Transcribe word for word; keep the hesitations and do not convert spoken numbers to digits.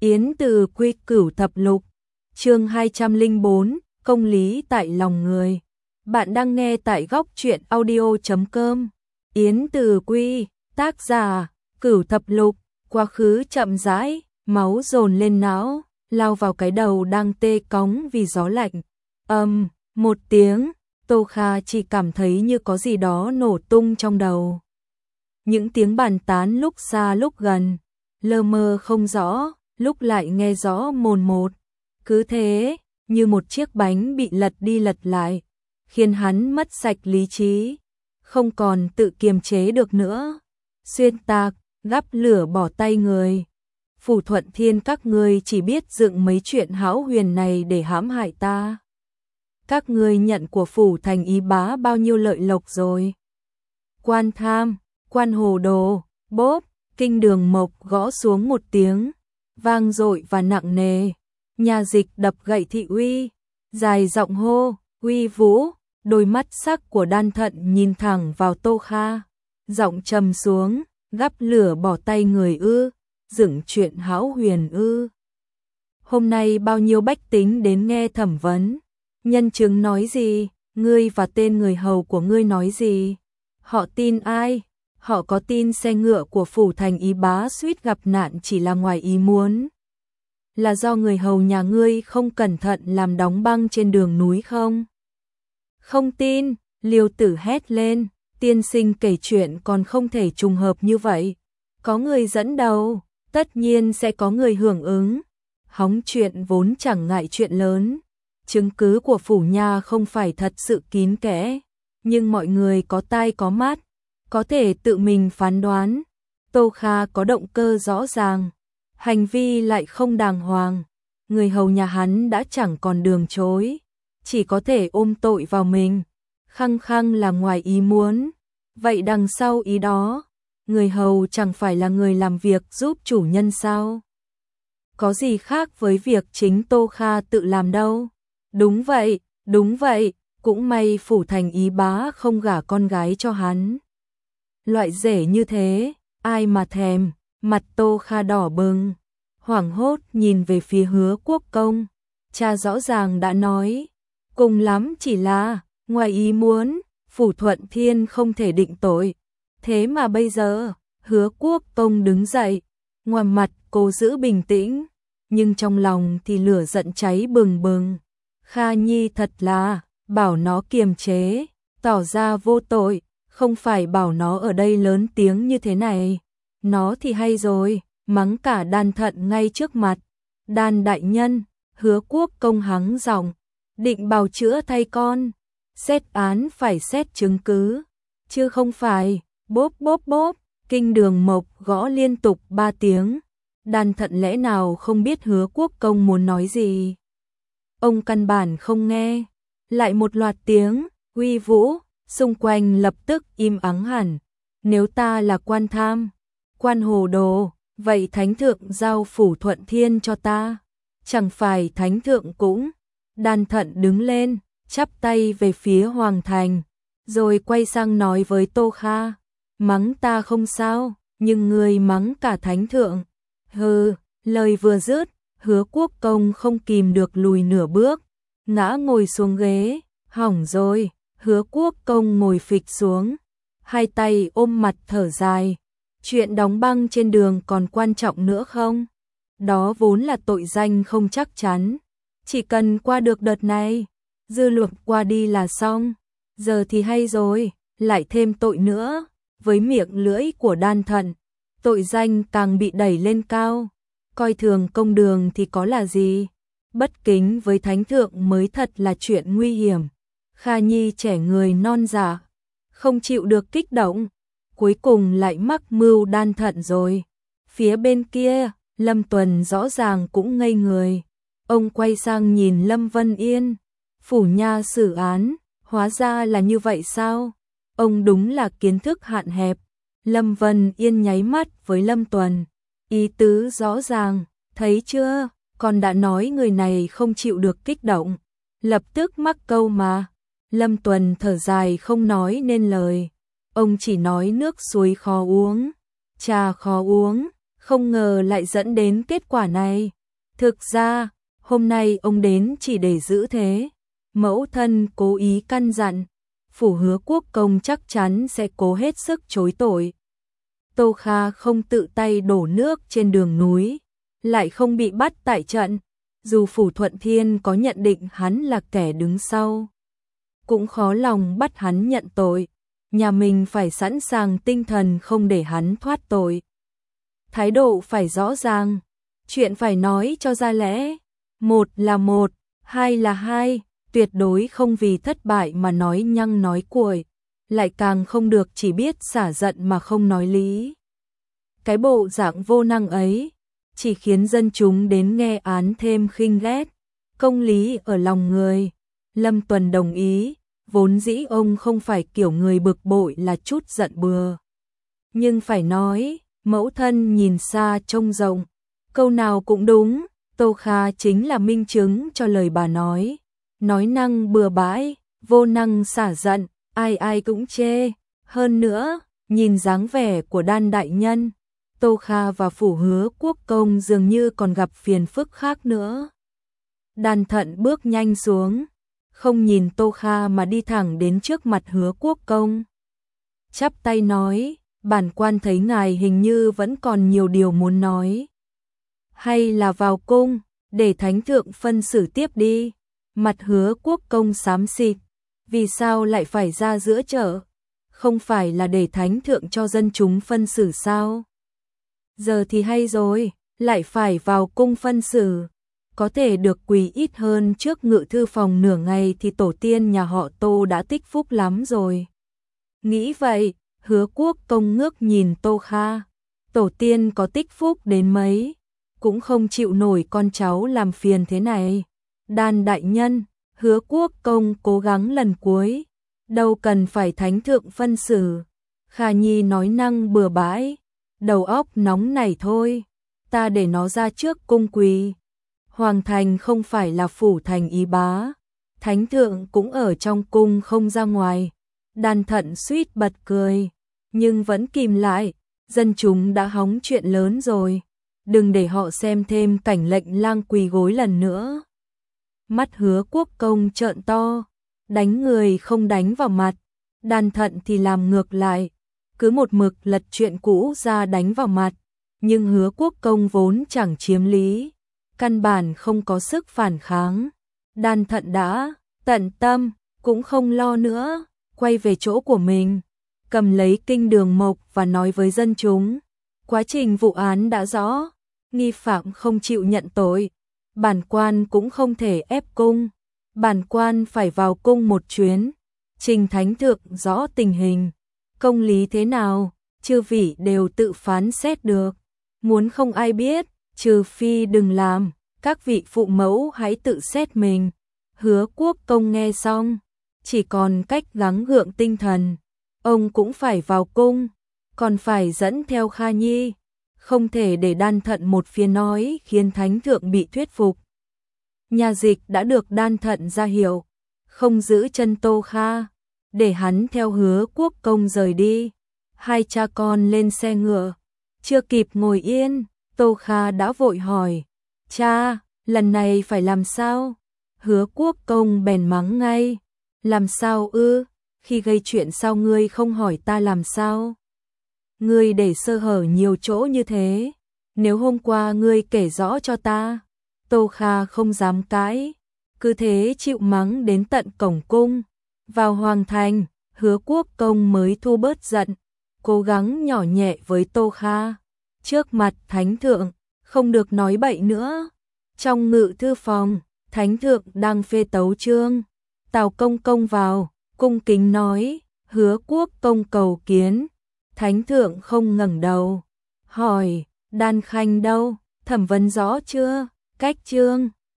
Yến Từ Quy Cửu Thập Lục, chương hai trăm lẻ bốn, công lý tại lòng người. Bạn đang nghe tại góc truyện audio chấm com. Yến Từ Quy, tác giả, Cửu Thập Lục, quá khứ chậm rãi, máu dồn lên não, lao vào cái đầu đang tê cóng vì gió lạnh. Ầm, um, một tiếng, Tô Kha chỉ cảm thấy như có gì đó nổ tung trong đầu. Những tiếng bàn tán lúc xa lúc gần, lơ mơ không rõ, lúc lại nghe rõ mồn một. Cứ thế, như một chiếc bánh bị lật đi lật lại, khiến hắn mất sạch lý trí, không còn tự kiềm chế được nữa. Xuyên tạc, gắp lửa bỏ tay người. Phủ Thuận Thiên các ngươi chỉ biết dựng mấy chuyện hão huyền này để hãm hại ta. Các ngươi nhận của phủ thành ý bá bao nhiêu lợi lộc rồi. Quan tham, quan hồ đồ, bốp, kinh đường mộc gõ xuống một tiếng, vang dội và nặng nề. Nhà dịch đập gậy thị uy, dài giọng hô, uy vũ, đôi mắt sắc của Đan Thận nhìn thẳng vào Tô Kha, giọng trầm xuống, gắp lửa bỏ tay người ư, dựng chuyện hão huyền ư. Hôm nay bao nhiêu bách tính đến nghe thẩm vấn, nhân chứng nói gì, ngươi và tên người hầu của ngươi nói gì, họ tin ai? Họ có tin xe ngựa của phủ thành ý bá suýt gặp nạn chỉ là ngoài ý muốn, là do người hầu nhà ngươi không cẩn thận làm đóng băng trên đường núi không? Không tin, Liêu Tử hét lên, tiên sinh kể chuyện còn không thể trùng hợp như vậy. Có người dẫn đầu, tất nhiên sẽ có người hưởng ứng. Hóng chuyện vốn chẳng ngại chuyện lớn. Chứng cứ của phủ nha không phải thật sự kín kẽ, nhưng mọi người có tai có mắt, có thể tự mình phán đoán. Tô Kha có động cơ rõ ràng, hành vi lại không đàng hoàng. Người hầu nhà hắn đã chẳng còn đường chối, chỉ có thể ôm tội vào mình. Khăng khăng là ngoài ý muốn. Vậy đằng sau ý đó, người hầu chẳng phải là người làm việc giúp chủ nhân sao? Có gì khác với việc chính Tô Kha tự làm đâu. Đúng vậy, đúng vậy, cũng may phủ thành ý bá không gả con gái cho hắn. Loại rể như thế, ai mà thèm. Mặt Tô Kha đỏ bừng, hoảng hốt nhìn về phía Hứa Quốc Công. Cha rõ ràng đã nói, cùng lắm chỉ là ngoài ý muốn, phủ Thuận Thiên không thể định tội. Thế mà bây giờ, Hứa Quốc Công đứng dậy, ngoài mặt cố giữ bình tĩnh, nhưng trong lòng thì lửa giận cháy bừng bừng. Kha Nhi thật là, bảo nó kiềm chế, tỏ ra vô tội, không phải bảo nó ở đây lớn tiếng như thế này. Nó thì hay rồi, mắng cả Đan Thận ngay trước mặt. Đan đại nhân, Hứa Quốc Công hắng giọng, định bào chữa thay con, xét án phải xét chứng cứ, chứ không phải bốp bốp bốp. Kinh đường mộc gõ liên tục ba tiếng. Đan Thận lẽ nào không biết Hứa Quốc Công muốn nói gì? Ông căn bản không nghe. Lại một loạt tiếng uy vũ, xung quanh lập tức im ắng hẳn. Nếu ta là quan tham, quan hồ đồ, vậy thánh thượng giao phủ Thuận Thiên cho ta. Chẳng phải thánh thượng cũng. Đan Thận đứng lên, chắp tay về phía hoàng thành, rồi quay sang nói với Tô Kha, mắng ta không sao, nhưng ngươi mắng cả thánh thượng. Hừ, lời vừa dứt, Hứa Quốc Công không kìm được lùi nửa bước, ngã ngồi xuống ghế. Hỏng rồi. Hứa Quốc Công ngồi phịch xuống, hai tay ôm mặt thở dài. Chuyện đóng băng trên đường còn quan trọng nữa không? Đó vốn là tội danh không chắc chắn. Chỉ cần qua được đợt này, dư luận qua đi là xong. Giờ thì hay rồi, lại thêm tội nữa. Với miệng lưỡi của Đan Thận, tội danh càng bị đẩy lên cao. Coi thường công đường thì có là gì? Bất kính với thánh thượng mới thật là chuyện nguy hiểm. Kha Nhi trẻ người non dạ, không chịu được kích động, cuối cùng lại mắc mưu Đan Thận rồi. Phía bên kia, Lâm Tuần rõ ràng cũng ngây người. Ông quay sang nhìn Lâm Vân Yên, phủ nha xử án, hóa ra là như vậy sao? Ông đúng là kiến thức hạn hẹp. Lâm Vân Yên nháy mắt với Lâm Tuần, ý tứ rõ ràng, thấy chưa, con đã nói người này không chịu được kích động, lập tức mắc câu mà. Lâm Tuần thở dài không nói nên lời. Ông chỉ nói nước suối khó uống, trà khó uống, không ngờ lại dẫn đến kết quả này. Thực ra, hôm nay ông đến chỉ để giữ thế. Mẫu thân cố ý căn dặn, phủ Hứa Quốc công chắc chắn sẽ cố hết sức chối tội. Tô Kha không tự tay đổ nước trên đường núi, lại không bị bắt tại trận, dù phủ Thuận Thiên có nhận định hắn là kẻ đứng sau, cũng khó lòng bắt hắn nhận tội, nhà mình phải sẵn sàng tinh thần không để hắn thoát tội. Thái độ phải rõ ràng, chuyện phải nói cho ra lẽ, một là một, hai là hai, tuyệt đối không vì thất bại mà nói nhăng nói cuội, lại càng không được chỉ biết xả giận mà không nói lý. Cái bộ dạng vô năng ấy chỉ khiến dân chúng đến nghe án thêm khinh ghét. Công lý ở lòng người, Lâm Tuần đồng ý, vốn dĩ ông không phải kiểu người bực bội là chút giận bừa. Nhưng phải nói, mẫu thân nhìn xa trông rộng, câu nào cũng đúng, Tô Kha chính là minh chứng cho lời bà nói. Nói năng bừa bãi, vô năng xả giận, ai ai cũng chê. Hơn nữa, nhìn dáng vẻ của Đan đại nhân, Tô Kha và phủ Hứa Quốc công dường như còn gặp phiền phức khác nữa. Đan Thận bước nhanh xuống, không nhìn Tô Kha mà đi thẳng đến trước mặt Hứa Quốc công. Chắp tay nói, bản quan thấy ngài hình như vẫn còn nhiều điều muốn nói. Hay là vào cung, để thánh thượng phân xử tiếp đi. Mặt Hứa Quốc công xám xịt, vì sao lại phải ra giữa chợ? Không phải là để thánh thượng cho dân chúng phân xử sao? Giờ thì hay rồi, lại phải vào cung phân xử. Có thể được quỳ ít hơn trước ngự thư phòng nửa ngày thì tổ tiên nhà họ Tô đã tích phúc lắm rồi. Nghĩ vậy, Hứa Quốc công ngước nhìn Tô Kha. Tổ tiên có tích phúc đến mấy, cũng không chịu nổi con cháu làm phiền thế này. Đan đại nhân, Hứa Quốc công cố gắng lần cuối, đâu cần phải thánh thượng phân xử. Kha Nhi nói năng bừa bãi, đầu óc nóng nảy thôi, ta để nó ra trước cung quỳ. Hoàng thành không phải là phủ thành ý bá, thánh thượng cũng ở trong cung không ra ngoài. Đan Thận suýt bật cười, nhưng vẫn kìm lại, dân chúng đã hóng chuyện lớn rồi, đừng để họ xem thêm cảnh lệnh lang quỳ gối lần nữa. Mắt Hứa Quốc công trợn to, đánh người không đánh vào mặt, Đan Thận thì làm ngược lại, cứ một mực lật chuyện cũ ra đánh vào mặt, nhưng Hứa Quốc công vốn chẳng chiếm lý, căn bản không có sức phản kháng. Đan Thận đã tận tâm, cũng không lo nữa, quay về chỗ của mình, cầm lấy kinh đường mộc và nói với dân chúng. Quá trình vụ án đã rõ, nghi phạm không chịu nhận tội, bản quan cũng không thể ép cung, bản quan phải vào cung một chuyến, trình thánh thượng rõ tình hình, công lý thế nào, chư vị đều tự phán xét được, muốn không ai biết, trừ phi đừng làm, các vị phụ mẫu hãy tự xét mình. Hứa Quốc công nghe xong, chỉ còn cách gắng gượng tinh thần, ông cũng phải vào cung, còn phải dẫn theo Kha Nhi, không thể để Đan Thận một phía nói khiến thánh thượng bị thuyết phục. Nhà dịch đã được Đan Thận ra hiệu, không giữ chân Tô Kha, để hắn theo Hứa Quốc công rời đi. Hai cha con lên xe ngựa, chưa kịp ngồi yên, Tô Kha đã vội hỏi, cha, lần này phải làm sao? Hứa Quốc công bèn mắng ngay, làm sao ư, khi gây chuyện sao ngươi không hỏi ta làm sao? Ngươi để sơ hở nhiều chỗ như thế, nếu hôm qua ngươi kể rõ cho ta. Tô Kha không dám cãi, cứ thế chịu mắng đến tận cổng cung. Vào hoàng thành, Hứa Quốc công mới thu bớt giận, cố gắng nhỏ nhẹ với Tô Kha. Trước mặt thánh thượng, không được nói bậy nữa. Trong ngự thư phòng, thánh thượng đang phê tấu chương. Tào công công vào, cung kính nói, Hứa Quốc công cầu kiến. Thánh thượng không ngẩng đầu, hỏi, Đan Khanh đâu, thẩm vấn rõ chưa? Cách chương